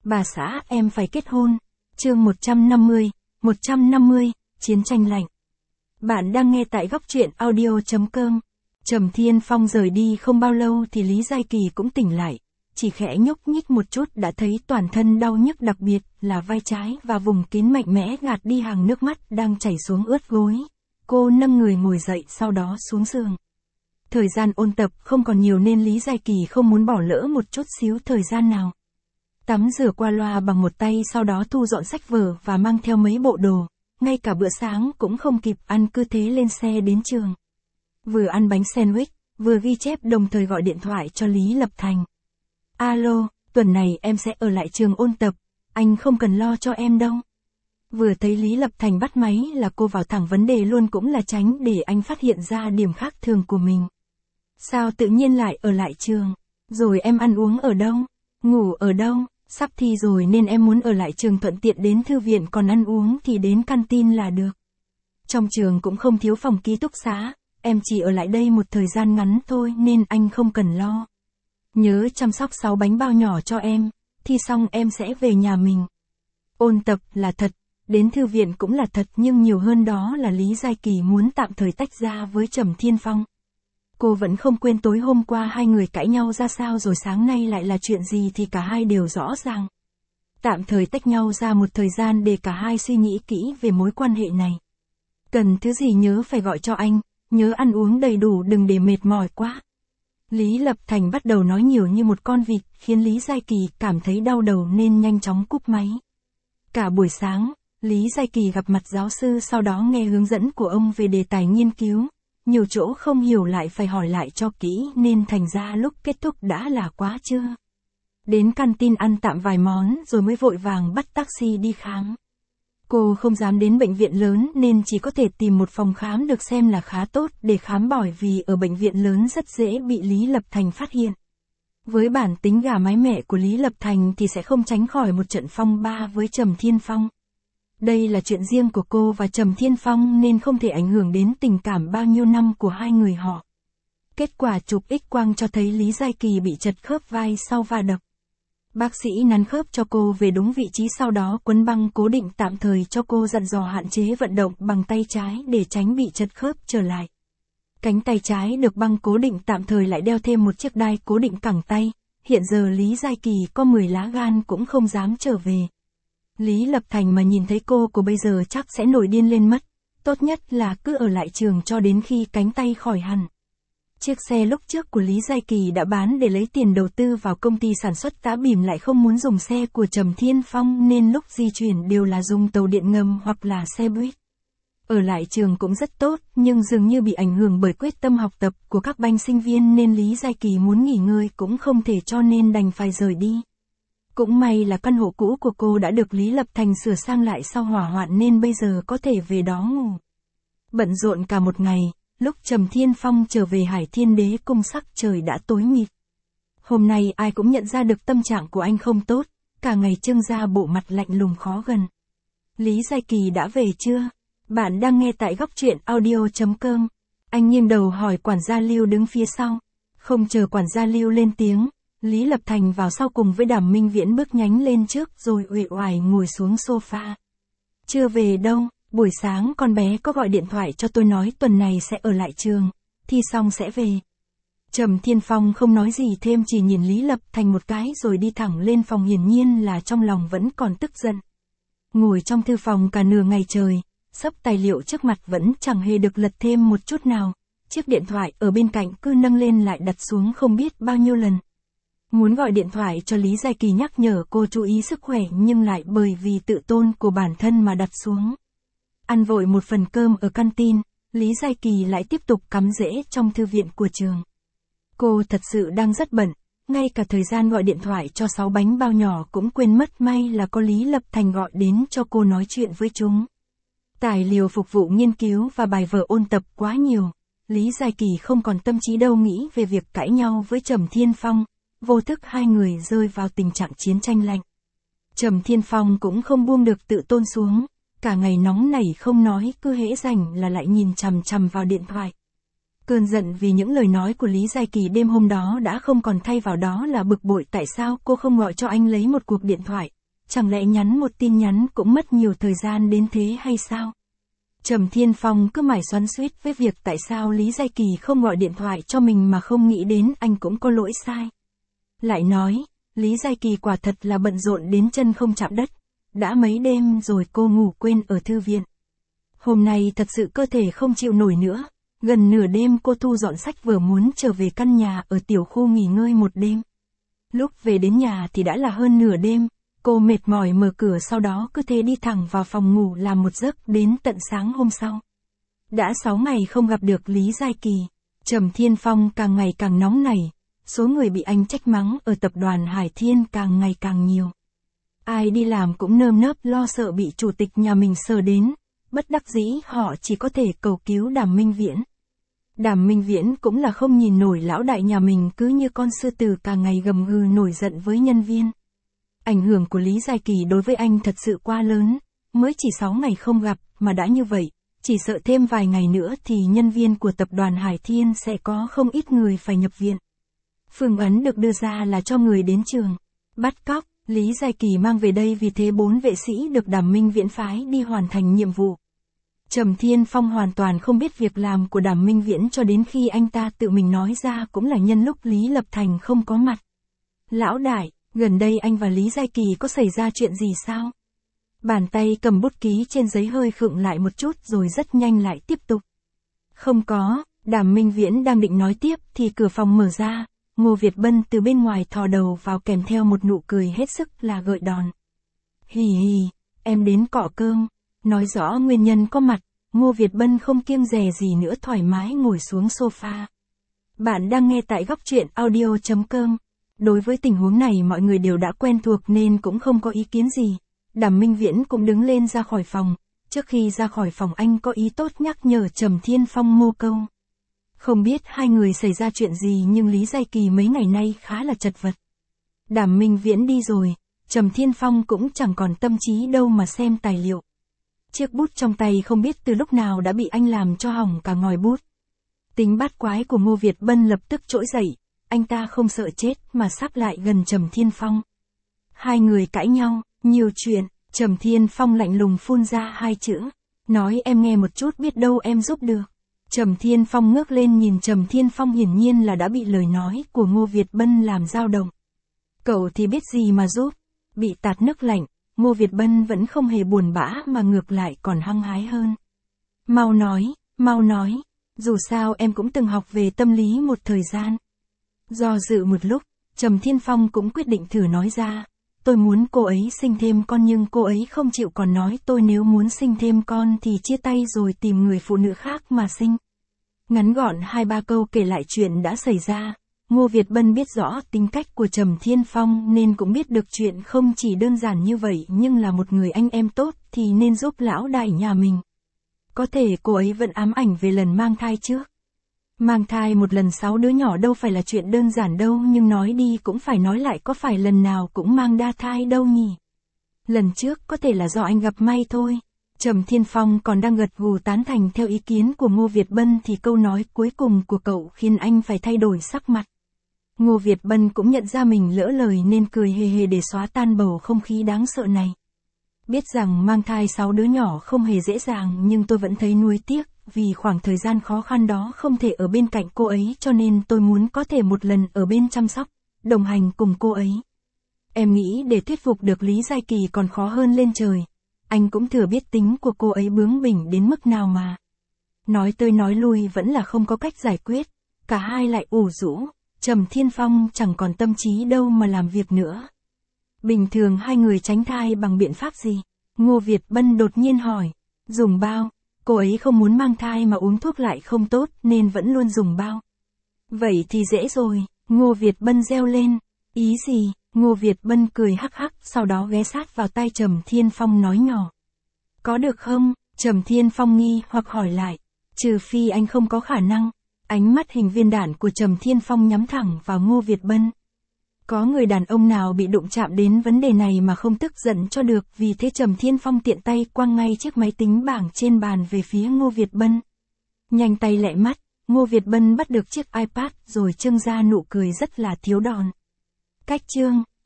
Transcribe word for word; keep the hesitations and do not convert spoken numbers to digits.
Bà xã em phải kết hôn. Chương một trăm năm mươi, một trăm năm mươi, chiến tranh lạnh. Bạn đang nghe tại góc truyện audio chấm com. Trầm Thiên Phong rời đi không bao lâu thì Lý Giai Kỳ cũng tỉnh lại, chỉ khẽ nhúc nhích một chút đã thấy toàn thân đau nhức, đặc biệt là vai trái và vùng kín mạnh mẽ gạt đi hàng nước mắt đang chảy xuống ướt gối. Cô nâng người ngồi dậy, sau đó xuống giường. Thời gian ôn tập không còn nhiều nên Lý Giai Kỳ không muốn bỏ lỡ một chút xíu thời gian nào. Tắm rửa qua loa bằng một tay, sau đó thu dọn sách vở và mang theo mấy bộ đồ, ngay cả bữa sáng cũng không kịp ăn, cứ thế lên xe đến trường. Vừa ăn bánh sandwich, vừa ghi chép, đồng thời gọi điện thoại cho Lý Lập Thành. Alo, tuần này em sẽ ở lại trường ôn tập, anh không cần lo cho em đâu. Vừa thấy Lý Lập Thành bắt máy là cô vào thẳng vấn đề luôn, cũng là tránh để anh phát hiện ra điểm khác thường của mình. Sao tự nhiên lại ở lại trường? Rồi em ăn uống ở đâu? Ngủ ở đâu? Sắp thi rồi nên em muốn ở lại trường thuận tiện đến thư viện, còn ăn uống thì đến canteen là được. Trong trường cũng không thiếu phòng ký túc xá, em chỉ ở lại đây một thời gian ngắn thôi nên anh không cần lo. Nhớ chăm sóc sáu bánh bao nhỏ cho em, thi xong em sẽ về nhà mình. Ôn tập là thật, đến thư viện cũng là thật, nhưng nhiều hơn đó là Lý Giai Kỳ muốn tạm thời tách ra với Trầm Thiên Phong. Cô vẫn không quên tối hôm qua hai người cãi nhau ra sao, rồi sáng nay lại là chuyện gì thì cả hai đều rõ ràng. Tạm thời tách nhau ra một thời gian để cả hai suy nghĩ kỹ về mối quan hệ này. Cần thứ gì nhớ phải gọi cho anh, nhớ ăn uống đầy đủ, đừng để mệt mỏi quá. Lý Lập Thành bắt đầu nói nhiều như một con vịt, khiến Lý Giai Kỳ cảm thấy đau đầu nên nhanh chóng cúp máy. Cả buổi sáng, Lý Giai Kỳ gặp mặt giáo sư, sau đó nghe hướng dẫn của ông về đề tài nghiên cứu. Nhiều chỗ không hiểu lại phải hỏi lại cho kỹ nên thành ra lúc kết thúc đã là quá trưa. Đến canteen ăn tạm vài món rồi mới vội vàng bắt taxi đi khám. Cô không dám đến bệnh viện lớn nên chỉ có thể tìm một phòng khám được xem là khá tốt để khám, bởi vì ở bệnh viện lớn rất dễ bị Lý Lập Thành phát hiện. Với bản tính gà mái mẹ của Lý Lập Thành thì sẽ không tránh khỏi một trận phong ba với Trầm Thiên Phong. Đây là chuyện riêng của cô và Trầm Thiên Phong nên không thể ảnh hưởng đến tình cảm bao nhiêu năm của hai người họ. Kết quả chụp X-quang cho thấy Lý Giai Kỳ bị trật khớp vai sau va đập. Bác sĩ nắn khớp cho cô về đúng vị trí, sau đó quấn băng cố định tạm thời cho cô, dặn dò hạn chế vận động bằng tay trái để tránh bị trật khớp trở lại. Cánh tay trái được băng cố định tạm thời lại đeo thêm một chiếc đai cố định cẳng tay. Hiện giờ Lý Giai Kỳ có mười lá gan cũng không dám trở về. Lý Lập Thành mà nhìn thấy cô của bây giờ chắc sẽ nổi điên lên mất. Tốt nhất là cứ ở lại trường cho đến khi cánh tay khỏi hẳn. Chiếc xe lúc trước của Lý Giai Kỳ đã bán để lấy tiền đầu tư vào công ty sản xuất tá bìm, lại không muốn dùng xe của Trầm Thiên Phong nên lúc di chuyển đều là dùng tàu điện ngầm hoặc là xe buýt. Ở lại trường cũng rất tốt, nhưng dường như bị ảnh hưởng bởi quyết tâm học tập của các banh sinh viên nên Lý Giai Kỳ muốn nghỉ ngơi cũng không thể, cho nên đành phải rời đi. Cũng may là căn hộ cũ của cô đã được Lý Lập Thành sửa sang lại sau hỏa hoạn nên bây giờ có thể về đó ngủ. Bận rộn cả một ngày, lúc Trầm Thiên Phong trở về Hải Thiên Đế Cung sắc trời đã tối mịt. Hôm nay ai cũng nhận ra được tâm trạng của anh không tốt, cả ngày trưng ra bộ mặt lạnh lùng khó gần. Lý Giai Kỳ đã về chưa? Bạn đang nghe tại góc truyện audio chấm com. Anh nghiêng đầu hỏi quản gia Lưu đứng phía sau. Không chờ quản gia Lưu lên tiếng, Lý Lập Thành vào sau cùng với Đàm Minh Viễn, bước nhánh lên trước rồi uể oải ngồi xuống sofa. Chưa về đâu, buổi sáng con bé có gọi điện thoại cho tôi nói tuần này sẽ ở lại trường, thi xong sẽ về. Trầm Thiên Phong không nói gì thêm, chỉ nhìn Lý Lập Thành một cái rồi đi thẳng lên phòng, hiển nhiên là trong lòng vẫn còn tức giận. Ngồi trong thư phòng cả nửa ngày trời, xấp tài liệu trước mặt vẫn chẳng hề được lật thêm một chút nào. Chiếc điện thoại ở bên cạnh cứ nâng lên lại đặt xuống không biết bao nhiêu lần. Muốn gọi điện thoại cho Lý Giai Kỳ nhắc nhở cô chú ý sức khỏe, nhưng lại bởi vì tự tôn của bản thân mà đặt xuống. Ăn vội một phần cơm ở canteen, Lý Giai Kỳ lại tiếp tục cắm rễ trong thư viện của trường. Cô thật sự đang rất bận, ngay cả thời gian gọi điện thoại cho sáu bánh bao nhỏ cũng quên mất, may là có Lý Lập Thành gọi đến cho cô nói chuyện với chúng. Tài liệu phục vụ nghiên cứu và bài vở ôn tập quá nhiều, Lý Giai Kỳ không còn tâm trí đâu nghĩ về việc cãi nhau với Trầm Thiên Phong. Vô thức hai người rơi vào tình trạng chiến tranh lạnh. Trầm Thiên Phong cũng không buông được tự tôn xuống, cả ngày nóng nảy không nói, cứ hễ rảnh là lại nhìn chằm chằm vào điện thoại. Cơn giận vì những lời nói của Lý Giai Kỳ đêm hôm đó đã không còn, thay vào đó là bực bội tại sao cô không gọi cho anh lấy một cuộc điện thoại, chẳng lẽ nhắn một tin nhắn cũng mất nhiều thời gian đến thế hay sao? Trầm Thiên Phong cứ mải xoắn xuýt với việc tại sao Lý Giai Kỳ không gọi điện thoại cho mình mà không nghĩ đến anh cũng có lỗi sai. Lại nói, Lý Giai Kỳ quả thật là bận rộn đến chân không chạm đất, đã mấy đêm rồi cô ngủ quên ở thư viện. Hôm nay thật sự cơ thể không chịu nổi nữa, gần nửa đêm cô thu dọn sách vở muốn trở về căn nhà ở tiểu khu nghỉ ngơi một đêm. Lúc về đến nhà thì đã là hơn nửa đêm, cô mệt mỏi mở cửa sau đó cứ thế đi thẳng vào phòng ngủ làm một giấc đến tận sáng hôm sau. Đã sáu ngày không gặp được Lý Giai Kỳ, Trầm Thiên Phong càng ngày càng nóng nảy, số người bị anh trách mắng ở tập đoàn Hải Thiên càng ngày càng nhiều. Ai đi làm cũng nơm nớp lo sợ bị chủ tịch nhà mình sờ đến, bất đắc dĩ họ chỉ có thể cầu cứu Đàm Minh Viễn. Đàm Minh Viễn cũng là không nhìn nổi lão đại nhà mình cứ như con sư tử càng ngày gầm gừ nổi giận với nhân viên. Ảnh hưởng của Lý Giai Kỳ đối với anh thật sự quá lớn, mới chỉ sáu ngày không gặp mà đã như vậy, chỉ sợ thêm vài ngày nữa thì nhân viên của tập đoàn Hải Thiên sẽ có không ít người phải nhập viện. Phương ấn được đưa ra là cho người đến trường bắt cóc, Lý Giai Kỳ mang về đây vì thế bốn vệ sĩ được Đàm Minh Viễn phái đi hoàn thành nhiệm vụ. Trầm Thiên Phong hoàn toàn không biết việc làm của Đàm Minh Viễn cho đến khi anh ta tự mình nói ra cũng là nhân lúc Lý Lập Thành không có mặt. Lão đại, gần đây anh và Lý Giai Kỳ có xảy ra chuyện gì sao? Bàn tay cầm bút ký trên giấy hơi khựng lại một chút rồi rất nhanh lại tiếp tục. Không có, Đàm Minh Viễn đang định nói tiếp thì cửa phòng mở ra, Ngô Việt Bân từ bên ngoài thò đầu vào kèm theo một nụ cười hết sức là gợi đòn. Hì hì, em đến cọ cơm. Nói rõ nguyên nhân có mặt, Ngô Việt Bân không kiêng dè gì nữa thoải mái ngồi xuống sofa. Bạn đang nghe tại góc truyện audio chấm com. Đối với tình huống này mọi người đều đã quen thuộc nên cũng không có ý kiến gì. Đàm Minh Viễn cũng đứng lên ra khỏi phòng. Trước khi ra khỏi phòng anh có ý tốt nhắc nhở Trầm Thiên Phong mô câu. Không biết hai người xảy ra chuyện gì nhưng Lý Giai Kỳ mấy ngày nay khá là chật vật. Đàm Minh Viễn đi rồi, Trầm Thiên Phong cũng chẳng còn tâm trí đâu mà xem tài liệu. Chiếc bút trong tay không biết từ lúc nào đã bị anh làm cho hỏng cả ngòi bút. Tính bát quái của Ngô Việt Bân lập tức trỗi dậy, anh ta không sợ chết mà sắp lại gần Trầm Thiên Phong. Hai người cãi nhau, nhiều chuyện, Trầm Thiên Phong lạnh lùng phun ra hai chữ, nói em nghe một chút biết đâu em giúp được. Trầm Thiên Phong ngước lên nhìn Trầm Thiên Phong hiển nhiên là đã bị lời nói của Ngô Việt Bân làm dao động. Cậu thì biết gì mà giúp, bị tạt nước lạnh. Ngô Việt Bân vẫn không hề buồn bã mà ngược lại còn hăng hái hơn. Mau nói, mau nói, dù sao em cũng từng học về tâm lý một thời gian. Do dự một lúc, Trầm Thiên Phong cũng quyết định thử nói ra, tôi muốn cô ấy sinh thêm con nhưng cô ấy không chịu còn nói tôi nếu muốn sinh thêm con thì chia tay rồi tìm người phụ nữ khác mà sinh. Ngắn gọn hai ba câu kể lại chuyện đã xảy ra. Ngô Việt Bân biết rõ tính cách của Trầm Thiên Phong nên cũng biết được chuyện không chỉ đơn giản như vậy nhưng là một người anh em tốt thì nên giúp lão đại nhà mình. Có thể cô ấy vẫn ám ảnh về lần mang thai trước. Mang thai một lần sáu đứa nhỏ đâu phải là chuyện đơn giản đâu nhưng nói đi cũng phải nói lại có phải lần nào cũng mang đa thai đâu nhỉ. Lần trước có thể là do anh gặp may thôi. Trầm Thiên Phong còn đang gật gù tán thành theo ý kiến của Ngô Việt Bân thì câu nói cuối cùng của cậu khiến anh phải thay đổi sắc mặt. Ngô Việt Bân cũng nhận ra mình lỡ lời nên cười hề hề để xóa tan bầu không khí đáng sợ này. Biết rằng mang thai sáu đứa nhỏ không hề dễ dàng nhưng tôi vẫn thấy nuối tiếc, vì khoảng thời gian khó khăn đó không thể ở bên cạnh cô ấy cho nên tôi muốn có thể một lần ở bên chăm sóc, đồng hành cùng cô ấy. Em nghĩ để thuyết phục được Lý Giai Kỳ còn khó hơn lên trời. Anh cũng thừa biết tính của cô ấy bướng bỉnh đến mức nào mà. Nói tới nói lui vẫn là không có cách giải quyết, cả hai lại ủ rũ. Trầm Thiên Phong chẳng còn tâm trí đâu mà làm việc nữa. Bình thường hai người tránh thai bằng biện pháp gì? Ngô Việt Bân đột nhiên hỏi. Dùng bao, cô ấy không muốn mang thai mà uống thuốc lại không tốt nên vẫn luôn dùng bao. Vậy thì dễ rồi, Ngô Việt Bân reo lên. Ý gì? Ngô Việt Bân cười hắc hắc sau đó ghé sát vào tai Trầm Thiên Phong nói nhỏ. Có được không? Trầm Thiên Phong nghi hoặc hỏi lại. Trừ phi anh không có khả năng. Ánh mắt hình viên đạn của Trầm Thiên Phong nhắm thẳng vào Ngô Việt Bân. Có người đàn ông nào bị đụng chạm đến vấn đề này mà không tức giận cho được, vì thế Trầm Thiên Phong tiện tay quăng ngay chiếc máy tính bảng trên bàn về phía Ngô Việt Bân. Nhanh tay lẹ mắt, Ngô Việt Bân bắt được chiếc iPad rồi trưng ra nụ cười rất là thiếu đòn. Cách chương